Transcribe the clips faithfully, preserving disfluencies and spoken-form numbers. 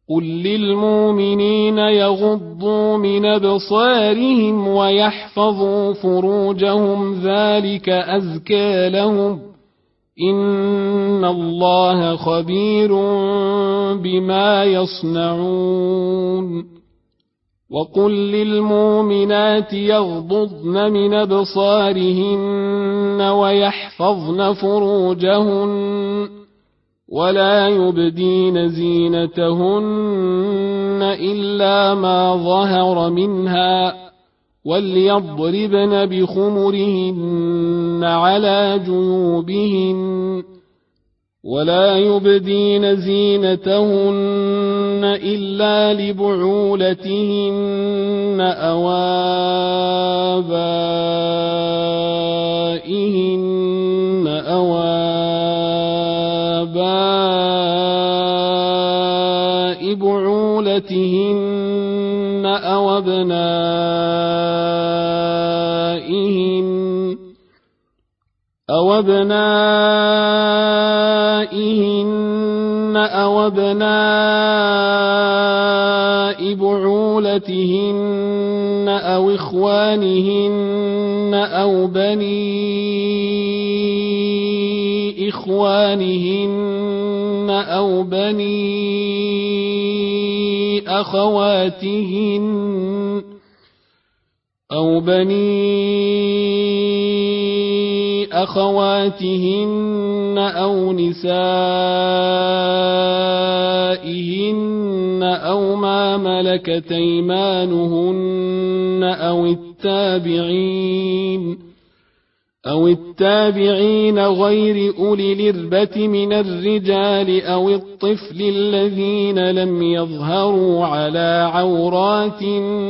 قل للمؤمنين يغضوا من أبصارهم ويحفظوا فروجهم ذلك أزكى لهم إن الله خبير بما يصنعون وقل للمؤمنات يغضضن من أبصارهن ويحفظن فروجهن ولا يبدين زينتهن إلا ما ظهر منها وليضربن بخمرهن على جيوبهن ولا يبدين زينتهن إلا لبعولتهن أو آبائهن أو آباء بعولتهن أو أبنائهن أو أبنائهن أو أبناء بعولتهن أو إخوانهن أو بني إخوانهن أو بني أخواتهن أو بني أخواتهن أو نسائهن أو ما ملكت أيمانهن أو التابعين أو التابعين غير أولي الإربة من الرجال أو الطفل الذين لم يظهروا على عورات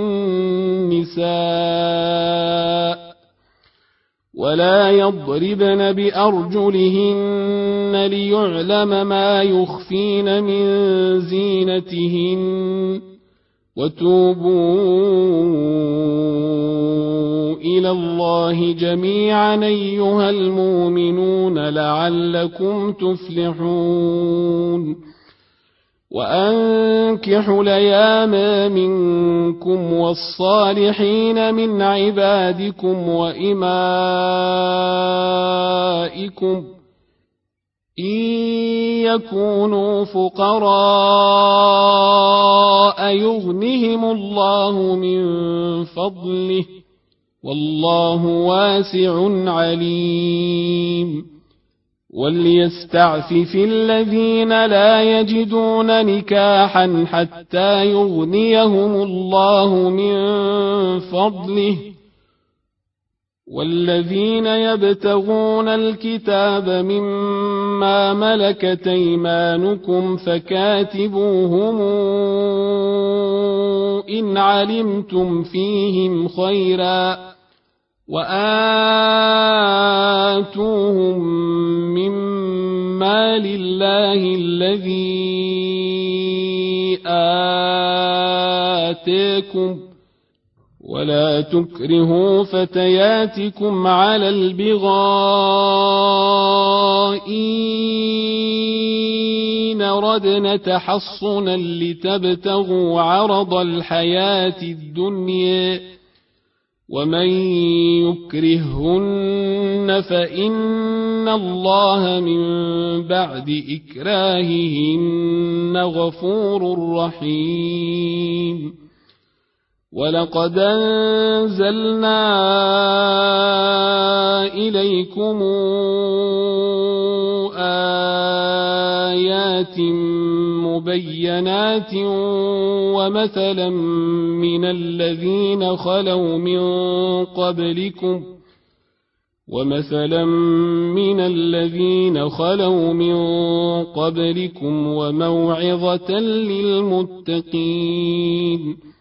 النساء ولا يضربن بأرجلهن ليعلم ما يخفين من زينتهن وتوبوا إلى الله جميعا أيها المؤمنون لعلكم تفلحون وأنكحوا الأيام منكم والصالحين من عبادكم وإمائكم إن يكونوا فقراء يغنهم الله من فضله والله واسع عليم وليستعفف الذين لا يجدون نكاحا حتى يغنيهم الله من فضله والذين يبتغون الكتاب مما ملكت أيمانكم فكاتبوهم إن علمتم فيهم خيرا وآتوهم مما لله الذي آتاكم ولا تكرهوا فتياتكم على البغاء إن ردن تحصنا لتبتغوا عرض الحياة الدنيا ومن يكرههن فإن الله من بعد إكراههن غفور رحيم ولقد أنزلنا إليكم آيات مبينات ومثلا من الذين خلوا من قبلكم ومثلا من الذين خلوا من قبلكم وموعظة للمتقين